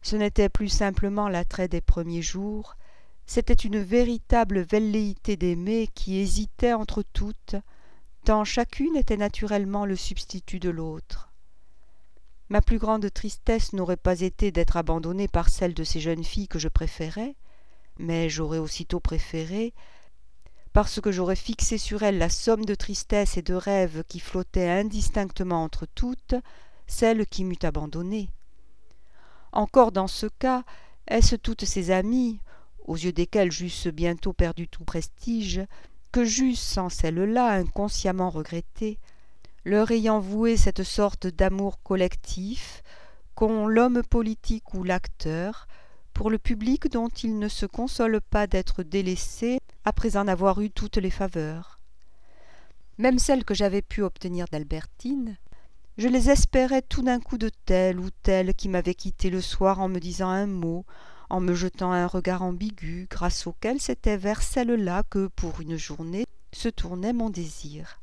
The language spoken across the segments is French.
Ce n'était plus simplement l'attrait des premiers jours, c'était une véritable velléité d'aimer qui hésitait entre toutes, tant chacune était naturellement le substitut de l'autre. Ma plus grande tristesse n'aurait pas été d'être abandonnée par celle de ces jeunes filles que je préférais, mais j'aurais aussitôt préféré, parce que j'aurais fixé sur elles la somme de tristesse et de rêves qui flottaient indistinctement entre toutes, celle qui m'eût abandonnée. Encore dans ce cas, est-ce toutes ces amies, aux yeux desquelles j'eusse bientôt perdu tout prestige, que j'eusse, sans celle-là, inconsciemment regretté, leur ayant voué cette sorte d'amour collectif qu'ont l'homme politique ou l'acteur pour le public dont il ne se console pas d'être délaissé après en avoir eu toutes les faveurs. Même celles que j'avais pu obtenir d'Albertine, je les espérais tout d'un coup de telle ou telle qui m'avait quitté le soir en me disant un mot, en me jetant un regard ambigu, grâce auquel c'était vers celle-là que, pour une journée, se tournait mon désir.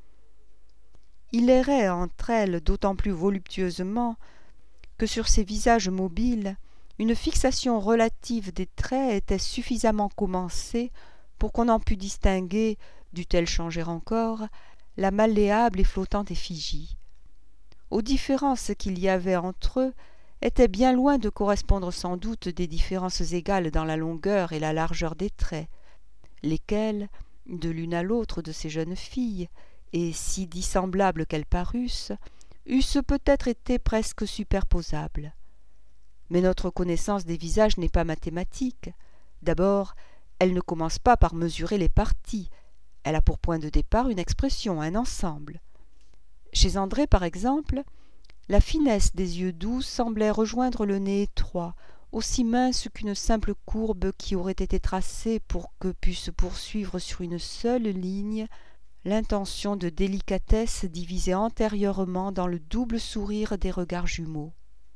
Il errait entre elles d'autant plus voluptueusement que sur ces visages mobiles, une fixation relative des traits était suffisamment commencée pour qu'on en pût distinguer, dût-elle changer encore, la malléable et flottante effigie. Aux différences qu'il y avait entre eux étaient bien loin de correspondre sans doute des différences égales dans la longueur et la largeur des traits, lesquels, de l'une à l'autre de ces jeunes filles, et si dissemblables qu'elles parussent, eussent peut-être été presque superposables. Mais notre connaissance des visages n'est pas mathématique. D'abord, elle ne commence pas par mesurer les parties. Elle a pour point de départ une expression, un ensemble. Chez André, par exemple, la finesse des yeux doux semblait rejoindre le nez étroit, aussi mince qu'une simple courbe qui aurait été tracée pour que pût se poursuivre sur une seule ligne l'intention de délicatesse divisée antérieurement dans le double sourire des regards jumeaux.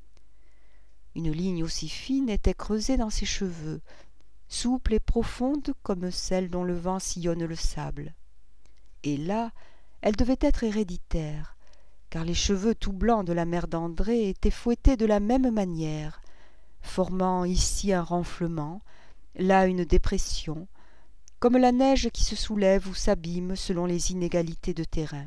Une ligne aussi fine était creusée dans ses cheveux, souple et profonde comme celle dont le vent sillonne le sable. Et là, elle devait être héréditaire, car les cheveux tout blancs de la mère d'André étaient fouettés de la même manière, formant ici un renflement, là une dépression, comme la neige qui se soulève ou s'abîme selon les inégalités de terrain.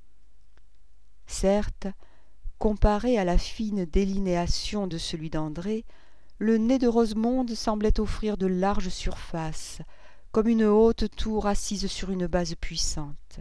Certes, comparé à la fine délinéation de celui d'André, le nez de Rosemonde semblait offrir de larges surfaces, comme une haute tour assise sur une base puissante.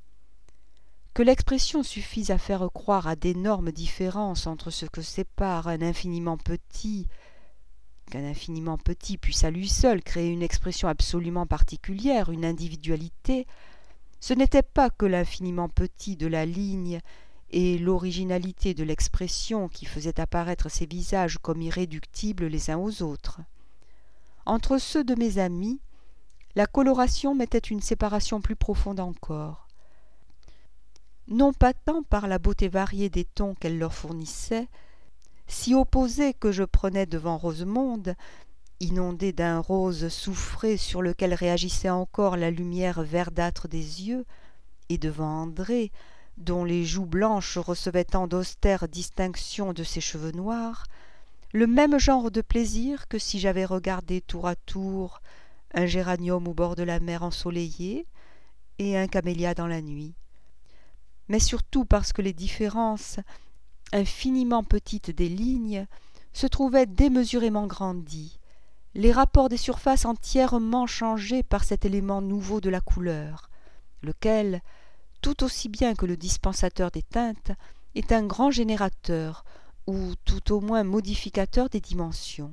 Que l'expression suffise à faire croire à d'énormes différences entre ce que sépare un infiniment petit, qu'un infiniment petit puisse à lui seul créer une expression absolument particulière, une individualité, ce n'était pas que l'infiniment petit de la ligne et l'originalité de l'expression qui faisaient apparaître ces visages comme irréductibles les uns aux autres. Entre ceux de mes amis, la coloration mettait une séparation plus profonde encore. Non pas tant par la beauté variée des tons qu'elle leur fournissait, si opposés que je prenais devant Rosemonde, inondée d'un rose soufré sur lequel réagissait encore la lumière verdâtre des yeux, et devant André, dont les joues blanches recevaient tant d'austères distinctions de ses cheveux noirs, le même genre de plaisir que si j'avais regardé tour à tour un géranium au bord de la mer ensoleillée et un camélia dans la nuit. Mais surtout parce que les différences infiniment petites des lignes se trouvaient démesurément grandies, les rapports des surfaces entièrement changés par cet élément nouveau de la couleur, lequel, tout aussi bien que le dispensateur des teintes, est un grand générateur, ou tout au moins modificateur des dimensions.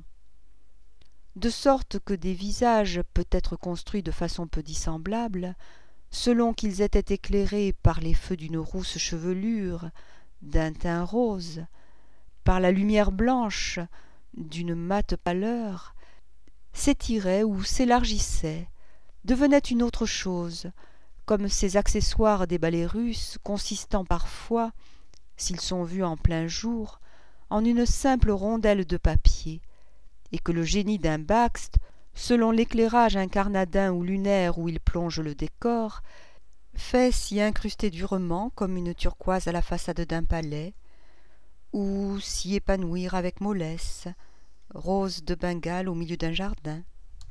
De sorte que des visages peut-être construits de façon peu dissemblable, selon qu'ils étaient éclairés par les feux d'une rousse chevelure, d'un teint rose, par la lumière blanche d'une mate pâleur, s'étiraient ou s'élargissaient, devenaient une autre chose, comme ces accessoires des ballets russes consistant parfois, s'ils sont vus en plein jour, en une simple rondelle de papier, et que le génie d'un Bakst, selon l'éclairage incarnadin ou lunaire où il plonge le décor, fait s'y incruster durement comme une turquoise à la façade d'un palais, ou s'y épanouir avec mollesse, rose de Bengale au milieu d'un jardin.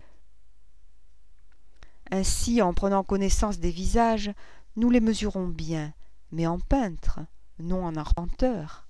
Ainsi, en prenant connaissance des visages, nous les mesurons bien, mais en peintre, non en arpenteur.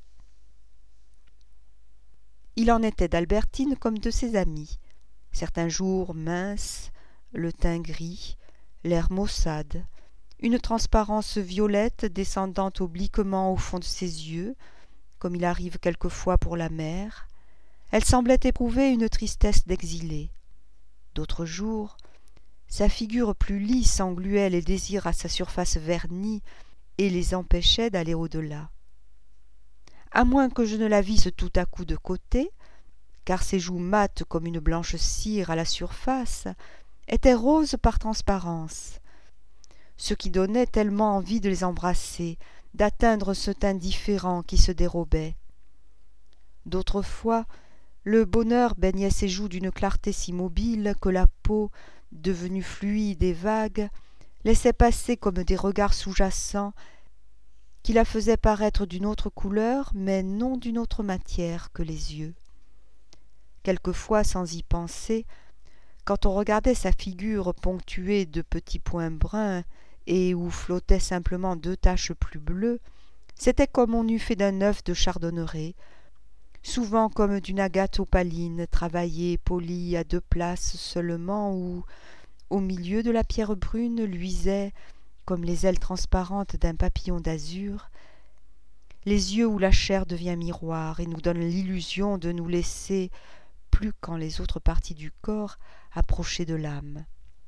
Il en était d'Albertine comme de ses amis. Certains jours minces, le teint gris, l'air maussade, une transparence violette descendant obliquement au fond de ses yeux, comme il arrive quelquefois pour la mer. Elle semblait éprouver une tristesse d'exilé. D'autres jours, sa figure plus lisse engluait les désirs à sa surface vernie et les empêchait d'aller au-delà. À moins que je ne la visse tout à coup de côté, car ses joues mates comme une blanche cire à la surface étaient roses par transparence, ce qui donnait tellement envie de les embrasser, d'atteindre ce teint différent qui se dérobait. D'autres fois, le bonheur baignait ses joues d'une clarté si mobile que la peau, devenue fluide et vague, laissait passer comme des regards sous-jacents qui la faisaient paraître d'une autre couleur, mais non d'une autre matière que les yeux. Quelquefois, sans y penser, quand on regardait sa figure ponctuée de petits points bruns et où flottaient simplement 2 taches plus bleues, c'était comme on eût fait d'un œuf de chardonneret, souvent comme d'une agate opaline, travaillée, polie à 2 places seulement, où, au milieu de la pierre brune, luisaient, comme les ailes transparentes d'un papillon d'azur, les yeux où la chair devient miroir et nous donne l'illusion de nous laisser, plus qu'en les autres parties du corps, approcher de l'âme.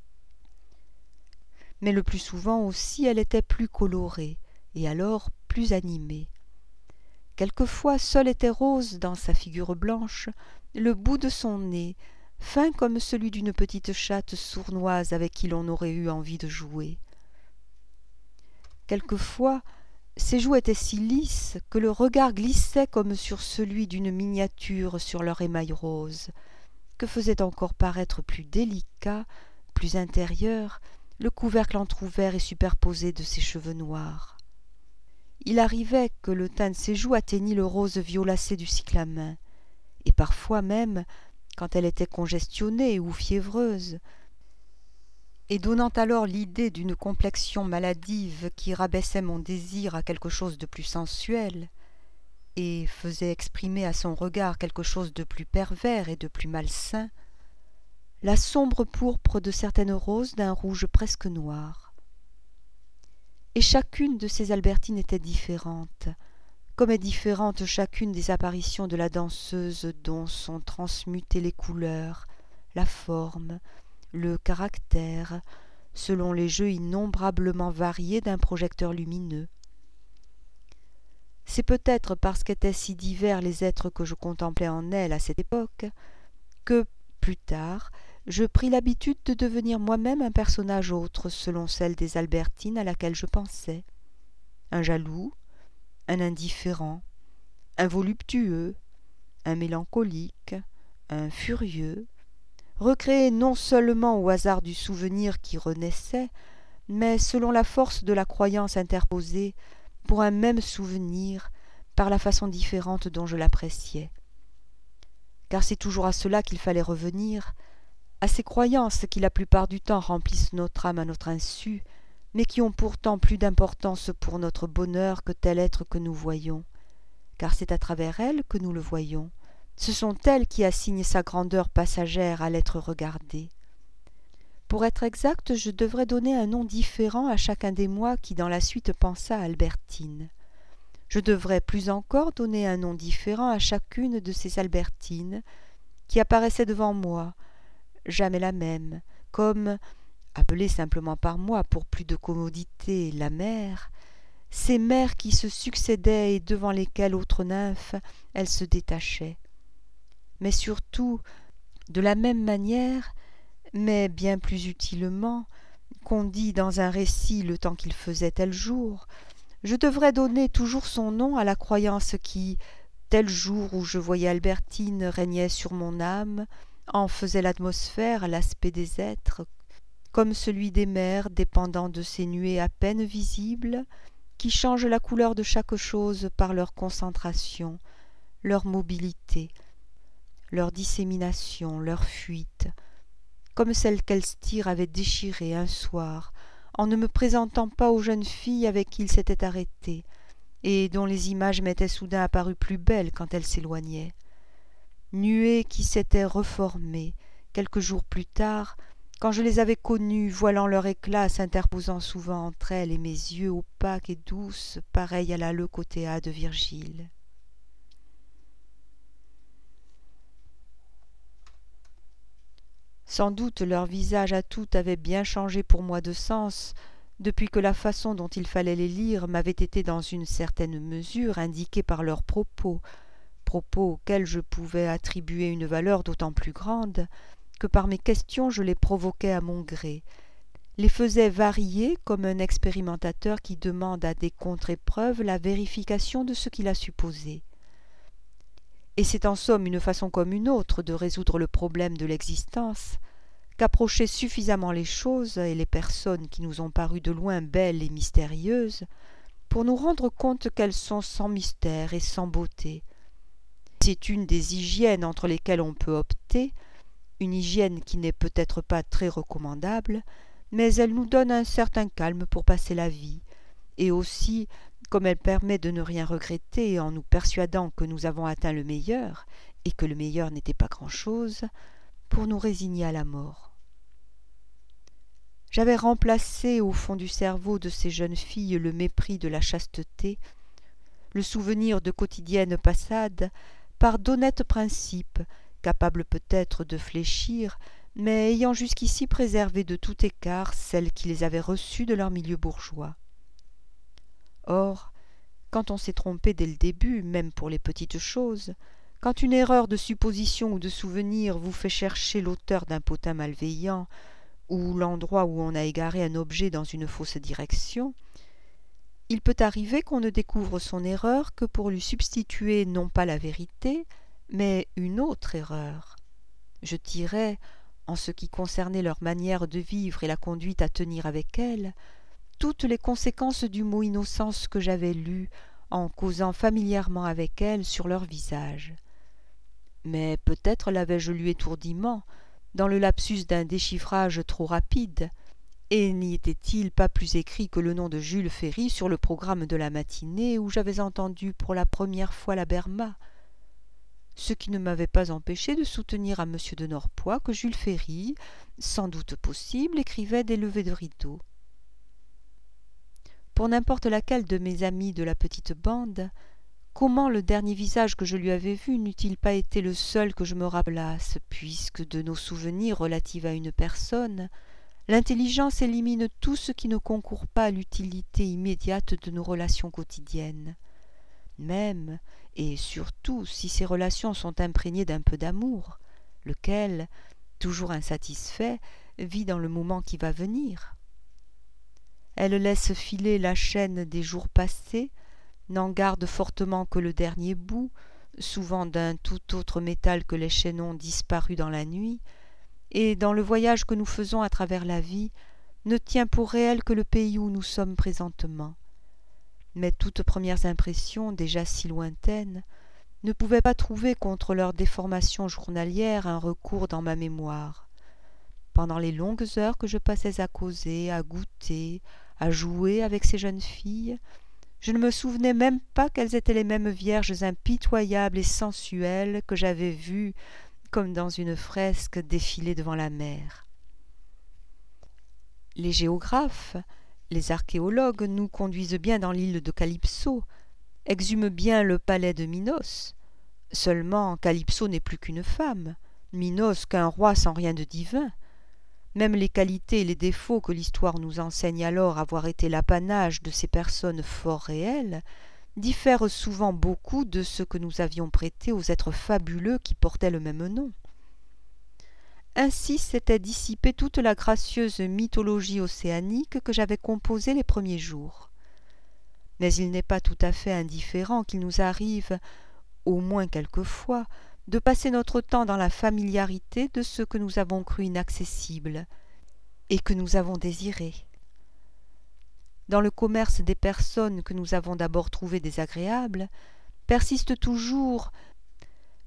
Mais le plus souvent aussi elle était plus colorée, et alors plus animée. Quelquefois seul était rose dans sa figure blanche le bout de son nez, fin comme celui d'une petite chatte sournoise avec qui l'on aurait eu envie de jouer. Quelquefois ses joues étaient si lisses que le regard glissait comme sur celui d'une miniature sur leur émail rose, que faisait encore paraître plus délicat, plus intérieur, le couvercle entr'ouvert et superposé de ses cheveux noirs. Il arrivait que le teint de ses joues atteignît le rose violacé du cyclamen, et parfois même, quand elle était congestionnée ou fiévreuse, et donnant alors l'idée d'une complexion maladive qui rabaissait mon désir à quelque chose de plus sensuel, et faisait exprimer à son regard quelque chose de plus pervers et de plus malsain, la sombre pourpre de certaines roses d'un rouge presque noir. Et chacune de ces Albertines était différente, comme est différente chacune des apparitions de la danseuse dont sont transmutées les couleurs, la forme, le caractère, selon les jeux innombrablement variés d'un projecteur lumineux. C'est peut-être parce qu'étaient si divers les êtres que je contemplais en elle à cette époque, que, plus tard, je pris l'habitude de devenir moi-même un personnage autre selon celle des Albertines à laquelle je pensais. Un jaloux, un indifférent, un voluptueux, un mélancolique, un furieux, recréé non seulement au hasard du souvenir qui renaissait, mais selon la force de la croyance interposée pour un même souvenir par la façon différente dont je l'appréciais. Car c'est toujours à cela qu'il fallait revenir, à ces croyances qui la plupart du temps remplissent notre âme à notre insu, mais qui ont pourtant plus d'importance pour notre bonheur que tel être que nous voyons, car c'est à travers elles que nous le voyons. Ce sont elles qui assignent sa grandeur passagère à l'être regardé. Pour être exact, je devrais donner un nom différent à chacun des moi qui dans la suite pensa à Albertine. Je devrais plus encore donner un nom différent à chacune de ces Albertines qui apparaissaient devant moi, jamais la même, comme, appelée simplement par moi pour plus de commodité la mère, ces mères qui se succédaient et devant lesquelles, autres nymphes, elles se détachaient. Mais surtout, de la même manière, mais bien plus utilement, qu'on dit dans un récit le temps qu'il faisait tel jour, je devrais donner toujours son nom à la croyance qui, tel jour où je voyais Albertine, régnait sur mon âme, en faisait l'atmosphère, l'aspect des êtres, comme celui des mers dépendant de ces nuées à peine visibles, qui changent la couleur de chaque chose par leur concentration, leur mobilité, leur dissémination, leur fuite, comme celle qu'Elstir avait déchirée un soir, en ne me présentant pas aux jeunes filles avec qui il s'était arrêté, et dont les images m'étaient soudain apparues plus belles quand elles s'éloignaient. Nuées qui s'étaient reformées, quelques jours plus tard, quand je les avais connues, voilant leur éclat, s'interposant souvent entre elles et mes yeux opaques et douces, pareils à la Leucothea de Virgile. Sans doute leur visage à toutes avait bien changé pour moi de sens, depuis que la façon dont il fallait les lire m'avait été dans une certaine mesure indiquée par leurs propos auxquels je pouvais attribuer une valeur d'autant plus grande que par mes questions je les provoquais à mon gré, les faisais varier comme un expérimentateur qui demande à des contre-épreuves la vérification de ce qu'il a supposé. Et c'est en somme une façon comme une autre de résoudre le problème de l'existence qu'approcher suffisamment les choses et les personnes qui nous ont paru de loin belles et mystérieuses pour nous rendre compte qu'elles sont sans mystère et sans beauté. C'est une des hygiènes entre lesquelles on peut opter, une hygiène qui n'est peut-être pas très recommandable, mais elle nous donne un certain calme pour passer la vie, et aussi, comme elle permet de ne rien regretter en nous persuadant que nous avons atteint le meilleur, et que le meilleur n'était pas grand-chose, pour nous résigner à la mort. J'avais remplacé au fond du cerveau de ces jeunes filles le mépris de la chasteté, le souvenir de quotidiennes passades, par d'honnêtes principes, capables peut-être de fléchir, mais ayant jusqu'ici préservé de tout écart celles qui les avaient reçues de leur milieu bourgeois. Or, quand on s'est trompé dès le début, même pour les petites choses, quand une erreur de supposition ou de souvenir vous fait chercher l'auteur d'un potin malveillant, ou l'endroit où on a égaré un objet dans une fausse direction, il peut arriver qu'on ne découvre son erreur que pour lui substituer non pas la vérité, mais une autre erreur. Je tirais, en ce qui concernait leur manière de vivre et la conduite à tenir avec elle, toutes les conséquences du mot innocence que j'avais lu en causant familièrement avec elle sur leur visage. Mais peut-être l'avais-je lu étourdiment, dans le lapsus d'un déchiffrage trop rapide, et n'y était-il pas plus écrit que le nom de Jules Ferry sur le programme de la matinée où j'avais entendu pour la première fois la Berma, ce qui ne m'avait pas empêché de soutenir à M. de Norpois que Jules Ferry, sans doute possible, écrivait des levées de rideau. Pour n'importe laquelle de mes amis de la petite bande, comment le dernier visage que je lui avais vu n'eût-il pas été le seul que je me rappelasse, puisque de nos souvenirs relatifs à une personne, l'intelligence élimine tout ce qui ne concourt pas à l'utilité immédiate de nos relations quotidiennes. Même, et surtout, si ces relations sont imprégnées d'un peu d'amour, lequel, toujours insatisfait, vit dans le moment qui va venir. Elle laisse filer la chaîne des jours passés, n'en garde fortement que le dernier bout, souvent d'un tout autre métal que les chaînons disparus dans la nuit, et dans le voyage que nous faisons à travers la vie, ne tient pour réel que le pays où nous sommes présentement. Mes toutes premières impressions, déjà si lointaines, ne pouvaient pas trouver contre leur déformation journalière un recours dans ma mémoire. Pendant les longues heures que je passais à causer, à goûter, à jouer avec ces jeunes filles, je ne me souvenais même pas qu'elles étaient les mêmes vierges impitoyables et sensuelles que j'avais vues, comme dans une fresque, défiler devant la mer. Les géographes, les archéologues nous conduisent bien dans l'île de Calypso, exhument bien le palais de Minos. Seulement, Calypso n'est plus qu'une femme, Minos qu'un roi sans rien de divin. Même les qualités et les défauts que l'histoire nous enseigne alors avoir été l'apanage de ces personnes fort réelles diffèrent souvent beaucoup de ce que nous avions prêté aux êtres fabuleux qui portaient le même nom. Ainsi s'était dissipée toute la gracieuse mythologie océanique que j'avais composée les premiers jours. Mais il n'est pas tout à fait indifférent qu'il nous arrive, au moins quelquefois, de passer notre temps dans la familiarité de ce que nous avons cru inaccessible et que nous avons désiré. Dans le commerce des personnes que nous avons d'abord trouvées désagréables, persiste toujours,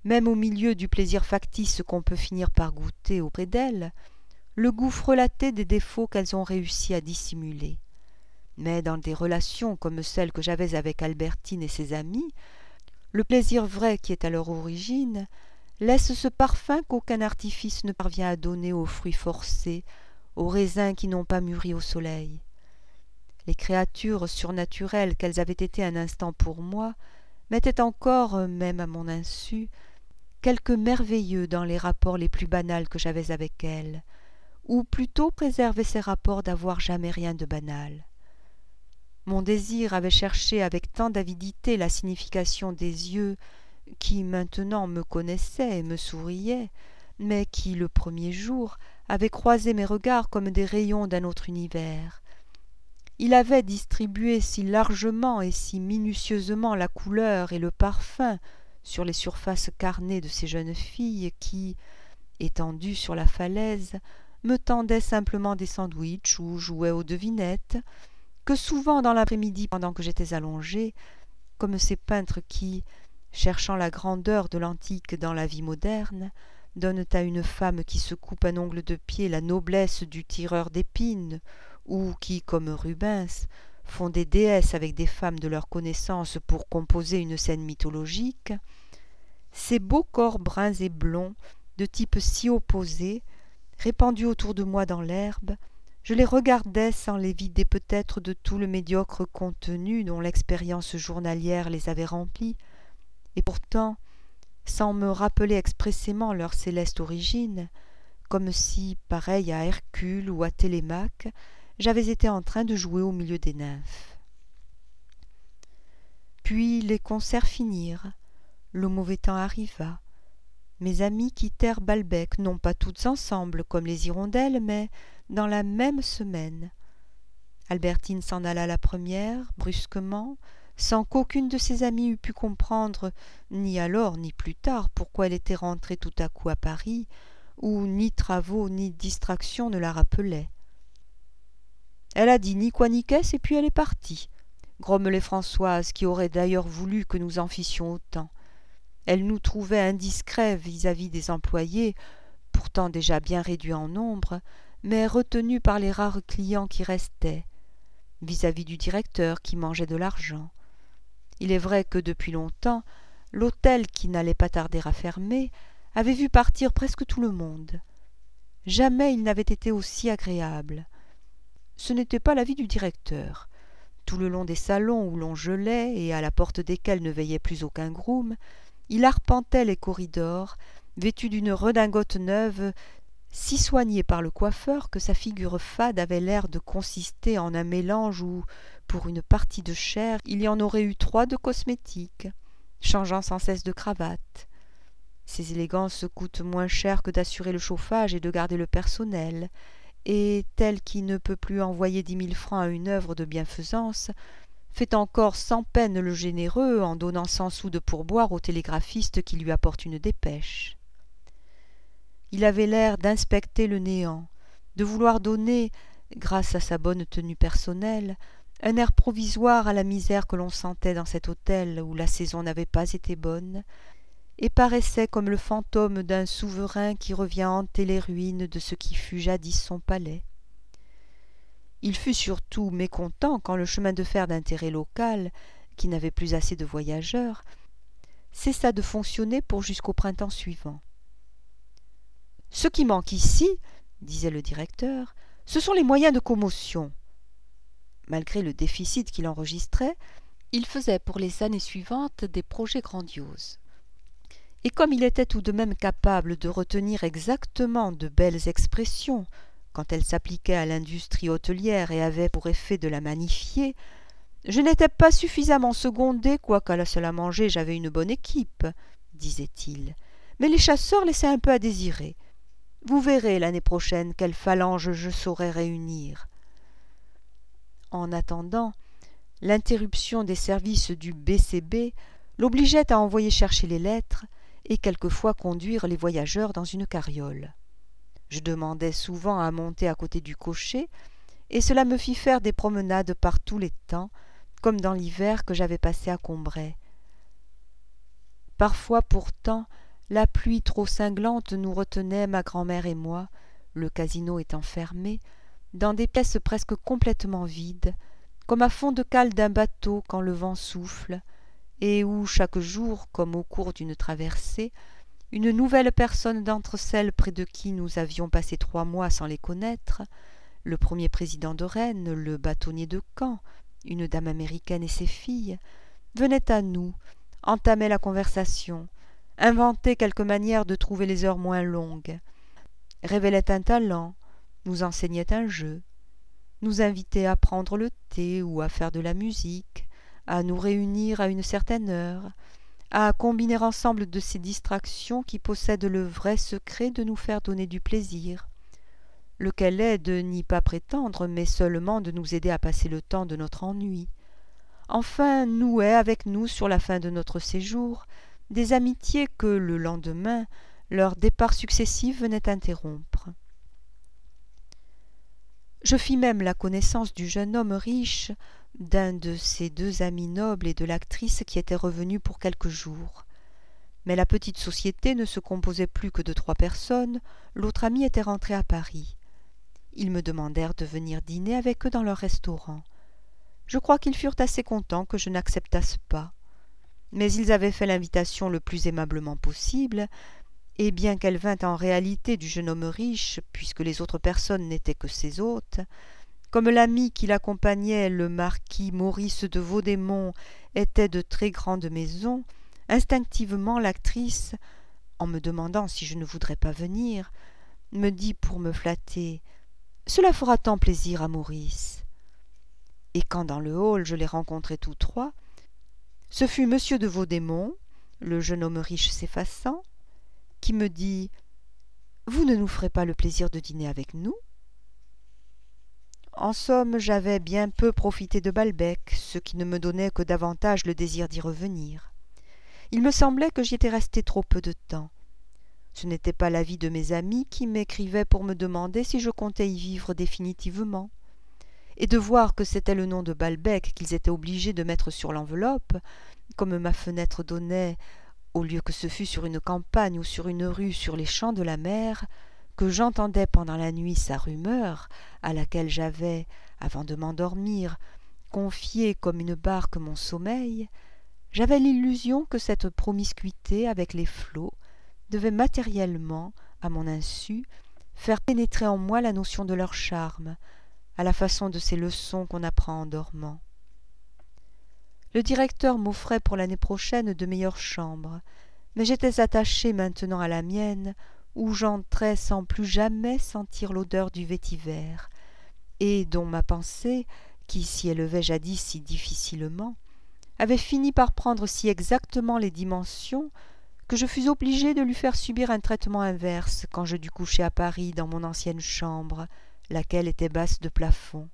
même au milieu du plaisir factice qu'on peut finir par goûter auprès d'elles, le goût frelaté des défauts qu'elles ont réussi à dissimuler. Mais dans des relations comme celles que j'avais avec Albertine et ses amis, le plaisir vrai qui est à leur origine laisse ce parfum qu'aucun artifice ne parvient à donner aux fruits forcés, aux raisins qui n'ont pas mûri au soleil. Les créatures surnaturelles qu'elles avaient été un instant pour moi mettaient encore, même à mon insu, quelque merveilleux dans les rapports les plus banals que j'avais avec elles, ou plutôt préservaient ces rapports d'avoir jamais rien de banal. Mon désir avait cherché avec tant d'avidité la signification des yeux qui maintenant me connaissaient et me souriaient, mais qui, le premier jour, avaient croisé mes regards comme des rayons d'un autre univers. Il avait distribué si largement et si minutieusement la couleur et le parfum sur les surfaces carnées de ces jeunes filles qui, étendues sur la falaise, me tendaient simplement des sandwichs ou jouaient aux devinettes, que souvent dans l'après-midi, pendant que j'étais allongée, comme ces peintres qui, cherchant la grandeur de l'antique dans la vie moderne, donnent à une femme qui se coupe un ongle de pied la noblesse du tireur d'épines, ou qui, comme Rubens, font des déesses avec des femmes de leur connaissance pour composer une scène mythologique, ces beaux corps bruns et blonds, de type si opposé, répandus autour de moi dans l'herbe, je les regardais sans les vider peut-être de tout le médiocre contenu dont l'expérience journalière les avait remplis, et pourtant, sans me rappeler expressément leur céleste origine, comme si, pareil à Hercule ou à Télémaque, j'avais été en train de jouer au milieu des nymphes. Puis les concerts finirent, le mauvais temps arriva. Mes amies quittèrent Balbec, non pas toutes ensemble comme les hirondelles, mais dans la même semaine. Albertine s'en alla la première, brusquement, sans qu'aucune de ses amies eût pu comprendre, ni alors ni plus tard, pourquoi elle était rentrée tout à coup à Paris, où ni travaux ni distractions ne la rappelaient. Elle a dit ni quoi ni qu'est-ce, et puis elle est partie, grommelait Françoise, qui aurait d'ailleurs voulu que nous en fissions autant. Elle nous trouvait indiscrets vis-à-vis des employés, pourtant déjà bien réduits en nombre, mais retenus par les rares clients qui restaient, vis-à-vis du directeur qui mangeait de l'argent. Il est vrai que depuis longtemps, l'hôtel, qui n'allait pas tarder à fermer, avait vu partir presque tout le monde. Jamais il n'avait été aussi agréable. Ce n'était pas l'avis du directeur. Tout le long des salons où l'on gelait et à la porte desquels ne veillait plus aucun groom, il arpentait les corridors, vêtu d'une redingote neuve, si soigné par le coiffeur que sa figure fade avait l'air de consister en un mélange où, pour une partie de chair, il y en aurait eu 3 de cosmétiques, changeant sans cesse de cravate. Ces élégances coûtent moins cher que d'assurer le chauffage et de garder le personnel, et tel qui ne peut plus envoyer 10 000 francs à une œuvre de bienfaisance, fait encore sans peine le généreux en donnant 100 sous de pourboire au télégraphiste qui lui apporte une dépêche. Il avait l'air d'inspecter le néant, de vouloir donner, grâce à sa bonne tenue personnelle, un air provisoire à la misère que l'on sentait dans cet hôtel où la saison n'avait pas été bonne, et paraissait comme le fantôme d'un souverain qui revient hanter les ruines de ce qui fut jadis son palais. Il fut surtout mécontent quand le chemin de fer d'intérêt local, qui n'avait plus assez de voyageurs, cessa de fonctionner pour jusqu'au printemps suivant. « Ce qui manque ici, disait le directeur, ce sont les moyens de commotion. » Malgré le déficit qu'il enregistrait, il faisait pour les années suivantes des projets grandioses. Et comme il était tout de même capable de retenir exactement de belles expressions quand elles s'appliquaient à l'industrie hôtelière et avaient pour effet de la magnifier, je n'étais pas suffisamment secondé, quoiqu'à la salle à manger j'avais une bonne équipe, disait-il, mais les chasseurs laissaient un peu à désirer. Vous verrez l'année prochaine quelle phalange je saurai réunir. En attendant, l'interruption des services du BCB l'obligeait à envoyer chercher les lettres et quelquefois conduire les voyageurs dans une carriole. Je demandais souvent à monter à côté du cocher, et cela me fit faire des promenades par tous les temps, comme dans l'hiver que j'avais passé à Combray. Parfois, pourtant, La pluie trop cinglante nous retenait, ma grand-mère et moi, le casino étant fermé, dans des pièces presque complètement vides, comme à fond de cale d'un bateau quand le vent souffle, et où chaque jour, comme au cours d'une traversée, une nouvelle personne d'entre celles près de qui nous avions passé 3 mois sans les connaître, le premier président de Rennes, le bâtonnier de Caen, une dame américaine et ses filles, venait à nous, entamait la conversation, inventait quelque manière de trouver les heures moins longues, révélait un talent, nous enseignait un jeu, nous invitait à prendre le thé ou à faire de la musique, à nous réunir à une certaine heure, à combiner ensemble de ces distractions qui possèdent le vrai secret de nous faire donner du plaisir, lequel est de n'y pas prétendre, mais seulement de nous aider à passer le temps de notre ennui. Enfin, nouait avec nous sur la fin de notre séjour des amitiés que, le lendemain, leurs départs successifs venaient interrompre. Je fis même la connaissance du jeune homme riche, d'un de ses 2 amis nobles et de l'actrice qui était revenue pour quelques jours. Mais la petite société ne se composait plus que de 3 personnes, l'autre ami était rentré à Paris. Ils me demandèrent de venir dîner avec eux dans leur restaurant. Je crois qu'ils furent assez contents que je n'acceptasse pas. Mais ils avaient fait l'invitation le plus aimablement possible, et bien qu'elle vînt en réalité du jeune homme riche, puisque les autres personnes n'étaient que ses hôtes, comme l'ami qui l'accompagnait, le marquis Maurice de Vaudémont, était de très grande maison, instinctivement l'actrice, en me demandant si je ne voudrais pas venir, me dit pour me flatter « Cela fera tant plaisir à Maurice ». Et quand dans le hall je les rencontrai tous 3, ce fut M. de Vaudémont, le jeune homme riche s'effaçant, qui me dit « Vous ne nous ferez pas le plaisir de dîner avec nous ?» En somme, j'avais bien peu profité de Balbec, ce qui ne me donnait que davantage le désir d'y revenir. Il me semblait que j'y étais resté trop peu de temps. Ce n'était pas l'avis de mes amis qui m'écrivaient pour me demander si je comptais y vivre définitivement. Et de voir que c'était le nom de Balbec qu'ils étaient obligés de mettre sur l'enveloppe, comme ma fenêtre donnait, au lieu que ce fût sur une campagne ou sur une rue sur les champs de la mer, que j'entendais pendant la nuit sa rumeur, à laquelle j'avais, avant de m'endormir, confié comme une barque mon sommeil, j'avais l'illusion que cette promiscuité avec les flots devait matériellement, à mon insu, faire pénétrer en moi la notion de leur charme, à la façon de ces leçons qu'on apprend en dormant. Le directeur m'offrait pour l'année prochaine de meilleures chambres, mais j'étais attaché maintenant à la mienne, où j'entrais sans plus jamais sentir l'odeur du vétiver, et dont ma pensée, qui s'y élevait jadis si difficilement, avait fini par prendre si exactement les dimensions que je fus obligé de lui faire subir un traitement inverse quand je dus coucher à Paris dans mon ancienne chambre, laquelle était basse de plafond.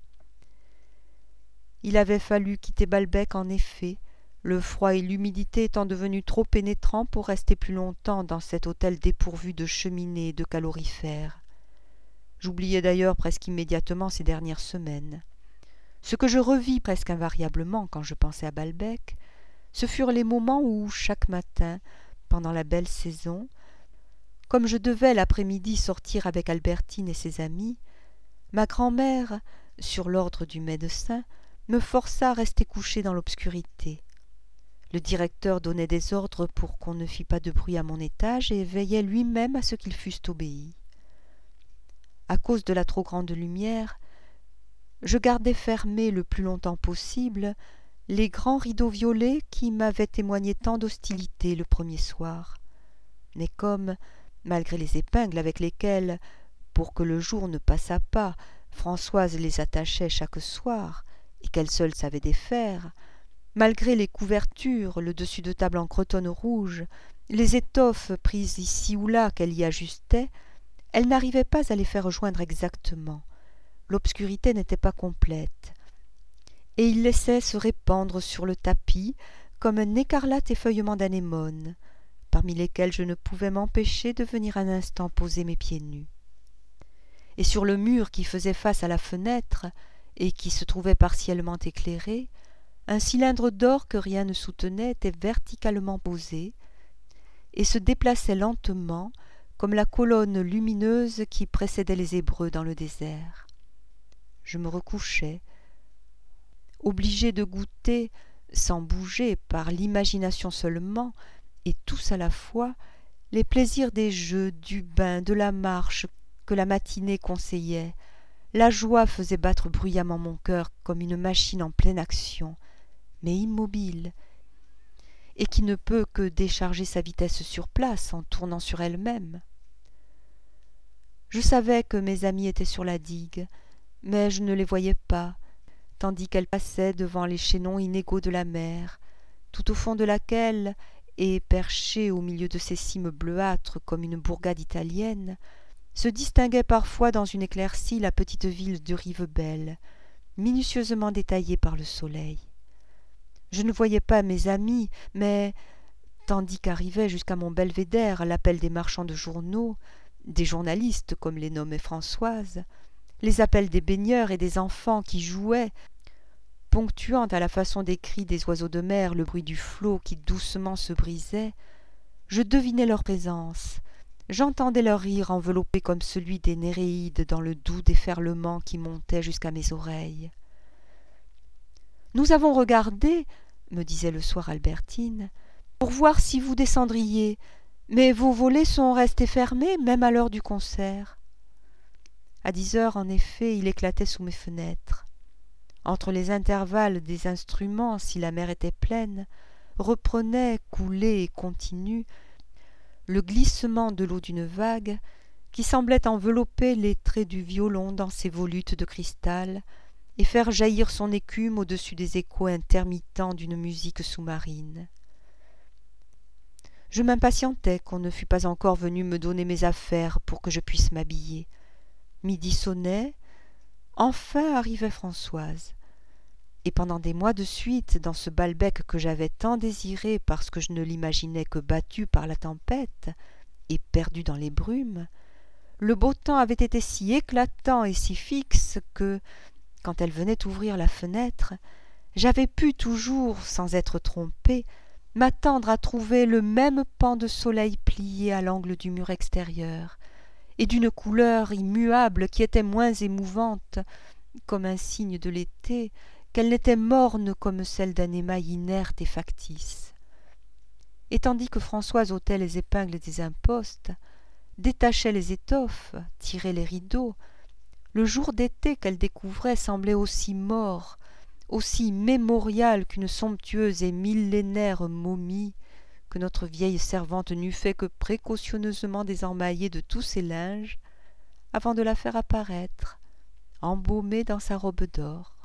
Il avait fallu quitter Balbec en effet, le froid et l'humidité étant devenus trop pénétrants pour rester plus longtemps dans cet hôtel dépourvu de cheminée et de calorifère. J'oubliais d'ailleurs presque immédiatement ces dernières semaines. Ce que je revis presque invariablement quand je pensais à Balbec, ce furent les moments où, chaque matin, pendant la belle saison, comme je devais l'après-midi sortir avec Albertine et ses amis, ma grand-mère, sur l'ordre du médecin, me força à rester couché dans l'obscurité. Le directeur donnait des ordres pour qu'on ne fît pas de bruit à mon étage et veillait lui-même à ce qu'ils fussent obéis. À cause de la trop grande lumière, je gardai fermés le plus longtemps possible les grands rideaux violets qui m'avaient témoigné tant d'hostilité le premier soir. Mais comme, malgré les épingles avec lesquelles, pour que le jour ne passât pas, Françoise les attachait chaque soir, et qu'elle seule savait défaire, malgré les couvertures, le dessus de table en cretonne rouge, les étoffes prises ici ou là qu'elle y ajustait, elle n'arrivait pas à les faire joindre exactement. L'obscurité n'était pas complète, et il laissait se répandre sur le tapis comme un écarlate effeuillement d'anémone, parmi lesquels je ne pouvais m'empêcher de venir un instant poser mes pieds nus. Et sur le mur qui faisait face à la fenêtre et qui se trouvait partiellement éclairé, un cylindre d'or que rien ne soutenait était verticalement posé, et se déplaçait lentement comme la colonne lumineuse qui précédait les Hébreux dans le désert. Je me recouchai, obligé de goûter, sans bouger, par l'imagination seulement, et tous à la fois, les plaisirs des jeux, du bain, de la marche que la matinée conseillait. La joie faisait battre bruyamment mon cœur comme une machine en pleine action, mais immobile, et qui ne peut que décharger sa vitesse sur place en tournant sur elle-même. Je savais que mes amis étaient sur la digue, mais je ne les voyais pas, tandis qu'elles passaient devant les chaînons inégaux de la mer, tout au fond de laquelle, et perchée au milieu de ces cimes bleuâtres comme une bourgade italienne, se distinguait parfois dans une éclaircie la petite ville de Rivebelle, minutieusement détaillée par le soleil. Je ne voyais pas mes amis, mais, tandis qu'arrivait jusqu'à mon belvédère l'appel des marchands de journaux, des journalistes comme les nommait Françoise, les appels des baigneurs et des enfants qui jouaient, ponctuant à la façon des cris des oiseaux de mer le bruit du flot qui doucement se brisait, je devinais leur présence, j'entendais leur rire enveloppé comme celui des Néréides dans le doux déferlement qui montait jusqu'à mes oreilles. « Nous avons regardé, me disait le soir Albertine, pour voir si vous descendriez, mais vos volets sont restés fermés même à l'heure du concert. » À 10 heures, en effet, il éclatait sous mes fenêtres. Entre les intervalles des instruments, si la mer était pleine, reprenait, coulé et continu, le glissement de l'eau d'une vague qui semblait envelopper les traits du violon dans ses volutes de cristal et faire jaillir son écume au-dessus des échos intermittents d'une musique sous-marine. Je m'impatientais qu'on ne fût pas encore venu me donner mes affaires pour que je puisse m'habiller. Midi sonnait, enfin arrivait Françoise. Et pendant des mois de suite, dans ce Balbec que j'avais tant désiré parce que je ne l'imaginais que battu par la tempête et perdu dans les brumes, le beau temps avait été si éclatant et si fixe que, quand elle venait ouvrir la fenêtre, j'avais pu toujours, sans être trompé, m'attendre à trouver le même pan de soleil plié à l'angle du mur extérieur, et d'une couleur immuable qui était moins émouvante, comme un signe de l'été, qu'elle n'était morne comme celle d'un émail inerte et factice. Et tandis que Françoise ôtait les épingles des impostes, détachait les étoffes, tirait les rideaux, le jour d'été qu'elle découvrait semblait aussi mort, aussi mémorial qu'une somptueuse et millénaire momie que notre vieille servante n'eût fait que précautionneusement désemmailler de tous ses linges avant de la faire apparaître, embaumée dans sa robe d'or.